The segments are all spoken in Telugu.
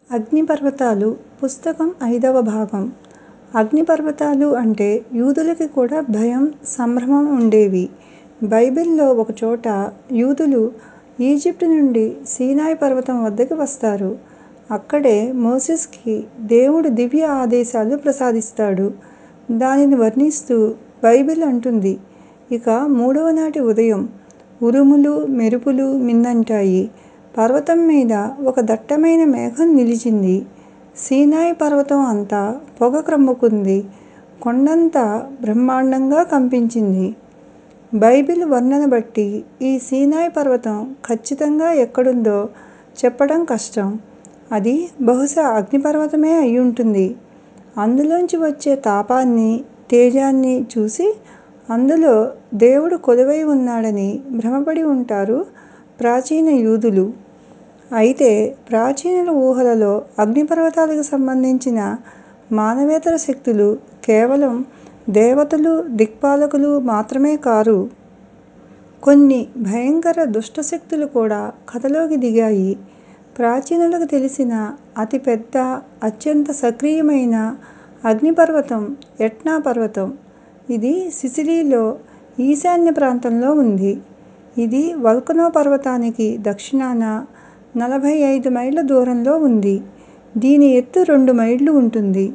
అగ్నిపర్వతాలు పుస్తకం 5వ భాగం. అగ్నిపర్వతాలు అంటే యూదులకి కూడా భయం, సంభ్రమం ఉండేవి. బైబిల్లో ఒకచోట యూదులు ఈజిప్టు నుండి సీనాయి పర్వతం వద్దకు వస్తారు. అక్కడే మోసెస్కి దేవుడు దివ్య ఆదేశాలు ప్రసాదిస్తాడు. దానిని వర్ణిస్తూ బైబిల్ అంటుంది, ఇక 3వ నాటి ఉదయం ఉరుములు, మెరుపులు మిన్నంటాయి. పర్వతం మీద ఒక దట్టమైన మేఘం నిలిచింది. సీనాయి పర్వతం అంతా పొగ క్రమ్ముకుంది. కొండంతా బ్రహ్మాండంగా కంపించింది. బైబిల్ వర్ణన బట్టి ఈ సీనాయి పర్వతం ఖచ్చితంగా ఎక్కడుందో చెప్పడం కష్టం. అది బహుశా అగ్నిపర్వతమే అయ్యుంటుంది. అందులోంచి వచ్చే తాపాన్ని, తేజాన్ని చూసి అందులో దేవుడు కొలువై ఉన్నాడని భ్రమపడి ఉంటారు ప్రాచీన యూదులు. అయితే ప్రాచీనుల ఊహలలో అగ్నిపర్వతాలకు సంబంధించిన మానవేతర శక్తులు కేవలం దేవతలు, దిక్పాలకులు మాత్రమే కారు. కొన్ని భయంకర దుష్టశక్తులు కూడా కథలోకి దిగాయి. ప్రాచీనులకు తెలిసిన అతి పెద్ద, అత్యంత సక్రియమైన అగ్నిపర్వతం ఎట్నా పర్వతం. ఇది సిసిలీలో ఈశాన్య ప్రాంతంలో ఉంది. ఇది వల్కనో పర్వతానికి దక్షిణాన 45 మైళ్ళ దూరంలో ఉంది. దీని ఎత్తు 2 మైళ్ళు ఉంటుంది.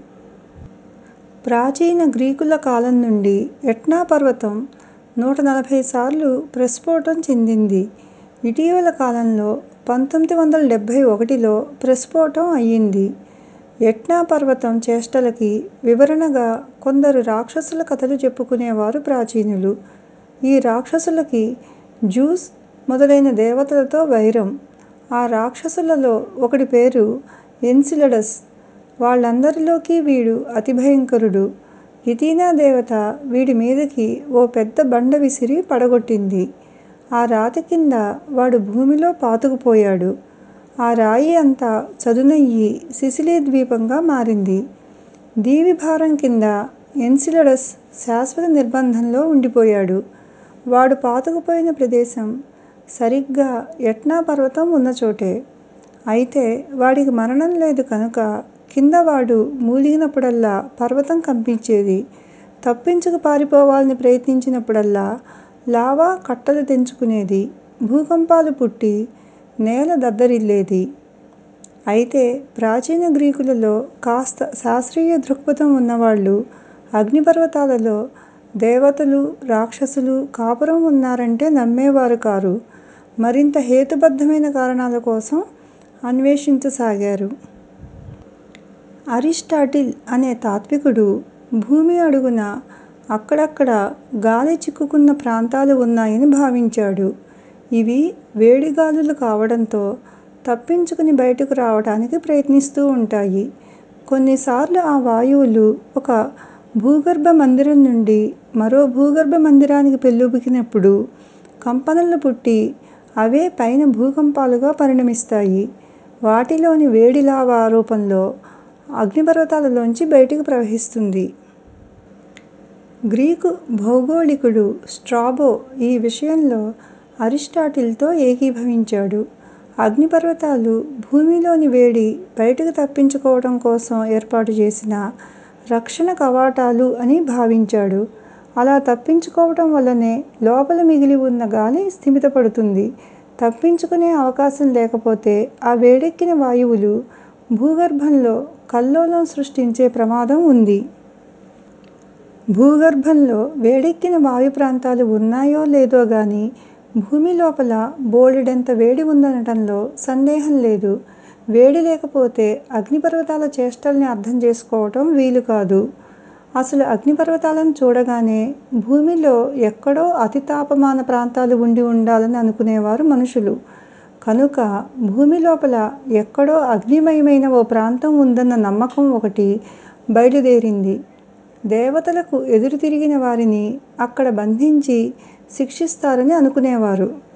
ప్రాచీన గ్రీకుల కాలం నుండి ఎట్నా పర్వతం 140 సార్లు ప్రస్ఫోటం చెందింది. ఇటీవల కాలంలో 1971లో ప్రస్ఫోటం అయ్యింది. ఎట్నా పర్వతం చేష్టలకి వివరణగా కొందరు రాక్షసుల కథలు చెప్పుకునేవారు ప్రాచీనులు. ఈ రాక్షసులకి జ్యూస్ మొదలైన దేవతలతో వైరం. ఆ రాక్షసులలో ఒకడి పేరు ఎన్సిలడస్. వాళ్ళందరిలోకి వీడు అతి భయంకరుడు. ఎథీనా దేవత వీడి మీదకి ఓ పెద్ద బండ విసిరి పడగొట్టింది. ఆ రాతి కింద వాడు భూమిలో పాతుకుపోయాడు. ఆ రాయి అంతా చదునయ్యి సిసిలీ ద్వీపంగా మారింది. దీవి భారం కింద ఎన్సిలడస్ శాశ్వత నిర్బంధంలో ఉండిపోయాడు. వాడు పాతుకుపోయిన ప్రదేశం సరిగ్గా ఎట్నా పర్వతం ఉన్నచోటే. అయితే వాడికి మరణం లేదు కనుక కింద వాడు మూలిగినప్పుడల్లా పర్వతం కంపించేది. తప్పించుకు పారిపోవాలని ప్రయత్నించినప్పుడల్లా లావా కట్టలు తెంచుకునేది. భూకంపాలు పుట్టి నేల దద్దరిల్లేది. అయితే ప్రాచీన గ్రీకులలో కాస్త శాస్త్రీయ దృక్పథం ఉన్నవాళ్ళు అగ్నిపర్వతాలలో దేవతలు, రాక్షసులు కాపురం ఉన్నారంటే నమ్మేవారు కారు. మరింత హేతుబద్ధమైన కారణాల కోసం అన్వేషించసాగారు. అరిస్టాటిల్ అనే తాత్వికుడు భూమి అడుగున అక్కడక్కడ గాలి చిక్కుకున్న ప్రాంతాలు ఉన్నాయని భావించాడు. ఇవి వేడిగాలులు కావడంతో తప్పించుకుని బయటకు రావటానికి ప్రయత్నిస్తూ ఉంటాయి. కొన్నిసార్లు ఆ వాయువులు ఒక భూగర్భ మందిరం నుండి మరో భూగర్భ మందిరానికి పెల్లుబికినప్పుడు కంపనలు పుట్టి అవే పైన భూకంపాలుగా పరిణమిస్తాయి. వాటిలోని వేడి లావా రూపంలో అగ్నిపర్వతాలలోంచి బయటకు ప్రవహిస్తుంది. గ్రీకు భౌగోళికుడు స్ట్రాబో ఈ విషయంలో అరిస్టాటిల్తో ఏకీభవించాడు. అగ్నిపర్వతాలు భూమిలోని వేడి బయటకు తప్పించుకోవటం కోసం ఏర్పాటు చేసిన రక్షణ కవాటాలు అని భావించాడు. అలా తప్పించుకోవటం వల్లనే లోపల మిగిలి ఉన్న గాలి స్థిమితపడుతుంది. తప్పించుకునే అవకాశం లేకపోతే ఆ వేడెక్కిన వాయువులు భూగర్భంలో కల్లోలం సృష్టించే ప్రమాదం ఉంది. భూగర్భంలో వేడెక్కిన వాయు ప్రాంతాలు ఉన్నాయో లేదో గానీ భూమి లోపల బోలెడంత వేడి ఉందనటంలో సందేహం లేదు. వేడి లేకపోతే అగ్నిపర్వతాల చేష్టల్ని అర్థం చేసుకోవటం వీలు కాదు. అసలు అగ్నిపర్వతాలను చూడగానే భూమిలో ఎక్కడో అతి తాపమాన ప్రాంతాలు ఉండి ఉండాలని అనుకునేవారు మనుషులు. కనుక భూమి లోపల ఎక్కడో అగ్నిమయమైన ఓ ప్రాంతం ఉందన్న నమ్మకం ఒకటి బయలుదేరింది. దేవతలకు ఎదురు తిరిగిన వారిని అక్కడ బంధించి శిక్షిస్తారని అనుకునేవారు.